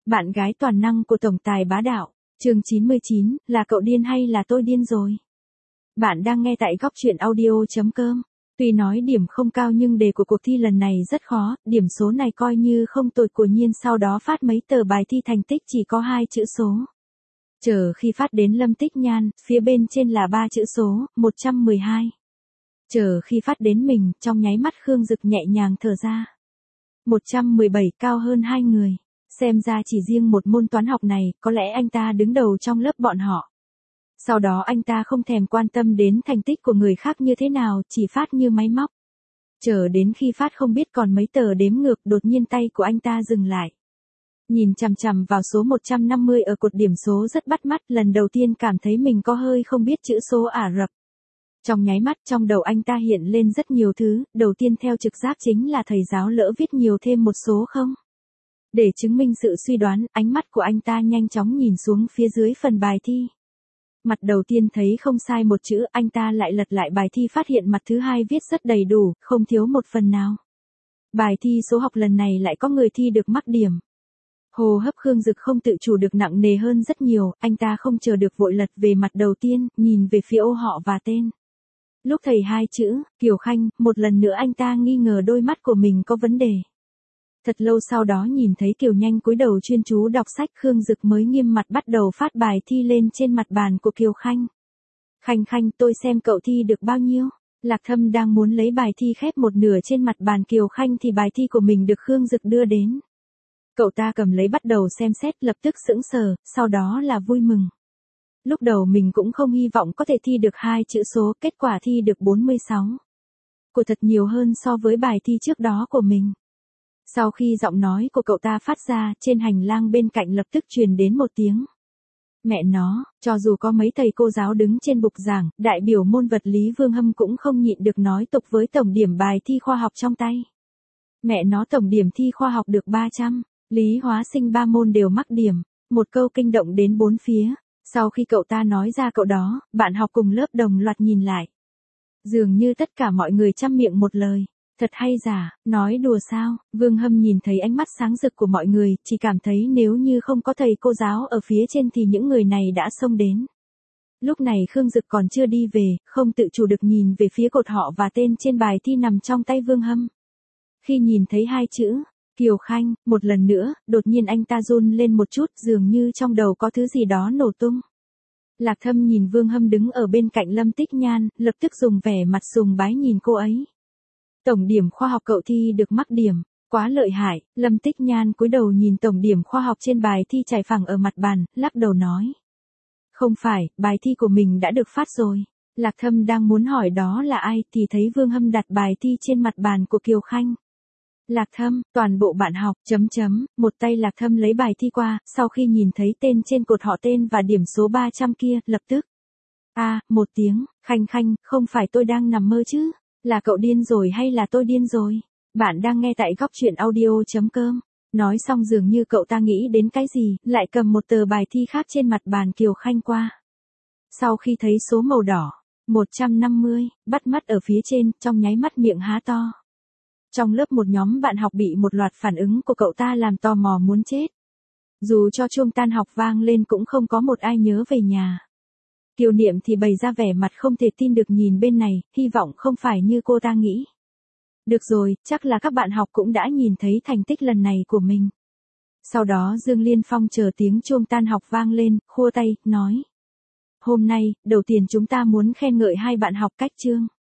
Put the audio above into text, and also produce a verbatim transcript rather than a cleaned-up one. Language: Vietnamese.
Bạn gái toàn năng của tổng tài bá đạo. Chương chín mươi chín, là cậu điên hay là tôi điên rồi? Bạn đang nghe tại góc truyện audio chấm com. Tuy nói điểm không cao nhưng đề của cuộc thi lần này rất khó, điểm số này coi như không tồi của Nhiên sau đó phát mấy tờ bài thi thành tích chỉ có hai chữ số. Chờ khi phát đến Lâm Tích Nhan, phía bên trên là ba chữ số, một trăm mười hai. Chờ khi phát đến mình, trong nháy mắt Khương Dực nhẹ nhàng thở ra. một trăm mười bảy cao hơn hai người. Xem ra chỉ riêng một môn toán học này, có lẽ anh ta đứng đầu trong lớp bọn họ. Sau đó anh ta không thèm quan tâm đến thành tích của người khác như thế nào, chỉ phát như máy móc. Chờ đến khi phát không biết còn mấy tờ đếm ngược, đột nhiên tay của anh ta dừng lại. Nhìn chằm chằm vào số một trăm năm mươi ở cột điểm số rất bắt mắt, lần đầu tiên cảm thấy mình có hơi không biết chữ số Ả Rập. Trong nháy mắt trong đầu anh ta hiện lên rất nhiều thứ, đầu tiên theo trực giác chính là thầy giáo lỡ viết nhiều thêm một số không? Để chứng minh sự suy đoán, ánh mắt của anh ta nhanh chóng nhìn xuống phía dưới phần bài thi. Mặt đầu tiên thấy không sai một chữ, anh ta lại lật lại bài thi phát hiện mặt thứ hai viết rất đầy đủ, không thiếu một phần nào. Bài thi số học lần này lại có người thi được mắc điểm. Hô hấp Khương Dực không tự chủ được nặng nề hơn rất nhiều, anh ta không chờ được vội lật về mặt đầu tiên, nhìn về phía ô họ và tên. Lúc thầy hai chữ, Kiều Khanh, một lần nữa anh ta nghi ngờ đôi mắt của mình có vấn đề. Thật lâu sau đó nhìn thấy Kiều nhanh cúi đầu chuyên chú đọc sách, Khương Dực mới nghiêm mặt bắt đầu phát bài thi lên trên mặt bàn của Kiều Khanh. Khanh Khanh, tôi xem cậu thi được bao nhiêu? Lạc Thâm đang muốn lấy bài thi khép một nửa trên mặt bàn Kiều Khanh thì bài thi của mình được Khương Dực đưa đến. Cậu ta cầm lấy bắt đầu xem xét, lập tức sững sờ, sau đó là vui mừng. Lúc đầu mình cũng không hy vọng có thể thi được hai chữ số, kết quả thi được bốn mươi sáu. Của thật nhiều hơn so với bài thi trước đó của mình. Sau khi giọng nói của cậu ta phát ra, trên hành lang bên cạnh lập tức truyền đến một tiếng. Mẹ nó, cho dù có mấy thầy cô giáo đứng trên bục giảng, đại biểu môn vật lý Vương Hâm cũng không nhịn được nói tục với tổng điểm bài thi khoa học trong tay. Mẹ nó tổng điểm thi khoa học được ba trăm, lý hóa sinh ba môn đều mắc điểm, một câu kinh động đến bốn phía. Sau khi cậu ta nói ra cậu đó, bạn học cùng lớp đồng loạt nhìn lại. Dường như tất cả mọi người chăm miệng một lời. Thật hay giả, nói đùa sao? Vương Hâm nhìn thấy ánh mắt sáng rực của mọi người, chỉ cảm thấy nếu như không có thầy cô giáo ở phía trên thì những người này đã xông đến. Lúc này Khương Dực còn chưa đi về, không tự chủ được nhìn về phía cột họ và tên trên bài thi nằm trong tay Vương Hâm. Khi nhìn thấy hai chữ, Kiều Khanh, một lần nữa, đột nhiên anh ta run lên một chút, dường như trong đầu có thứ gì đó nổ tung. Lạc Thâm nhìn Vương Hâm đứng ở bên cạnh Lâm Tích Nhan, lập tức dùng vẻ mặt sùng bái nhìn cô ấy. Tổng điểm khoa học cậu thi được mắc điểm, quá lợi hại. Lâm Tích Nhan cúi đầu nhìn tổng điểm khoa học trên bài thi trải phẳng ở mặt bàn, lắc đầu nói. Không phải, bài thi của mình đã được phát rồi. Lạc Thâm đang muốn hỏi đó là ai thì thấy Vương Hâm đặt bài thi trên mặt bàn của Kiều Khanh. Lạc Thâm, toàn bộ bạn học, chấm chấm, một tay Lạc Thâm lấy bài thi qua, sau khi nhìn thấy tên trên cột họ tên và điểm số ba trăm kia, lập tức. a à, một tiếng, Khanh Khanh, không phải tôi đang nằm mơ chứ? Là cậu điên rồi hay là tôi điên rồi? Bạn đang nghe tại góc truyện audio chấm com. Nói xong dường như cậu ta nghĩ đến cái gì, lại cầm một tờ bài thi khác trên mặt bàn Kiều Khanh qua. Sau khi thấy số màu đỏ, một trăm năm mươi, bắt mắt ở phía trên, trong nháy mắt miệng há to. Trong lớp một nhóm bạn học bị một loạt phản ứng của cậu ta làm tò mò muốn chết. Dù cho chuông tan học vang lên cũng không có một ai nhớ về nhà. Kiều Niệm thì bày ra vẻ mặt không thể tin được nhìn bên này, hy vọng không phải như cô ta nghĩ. Được rồi, chắc là các bạn học cũng đã nhìn thấy thành tích lần này của mình. Sau đó Dương Liên Phong chờ tiếng chuông tan học vang lên, khua tay, nói. Hôm nay, đầu tiên chúng ta muốn khen ngợi hai bạn học cách chương.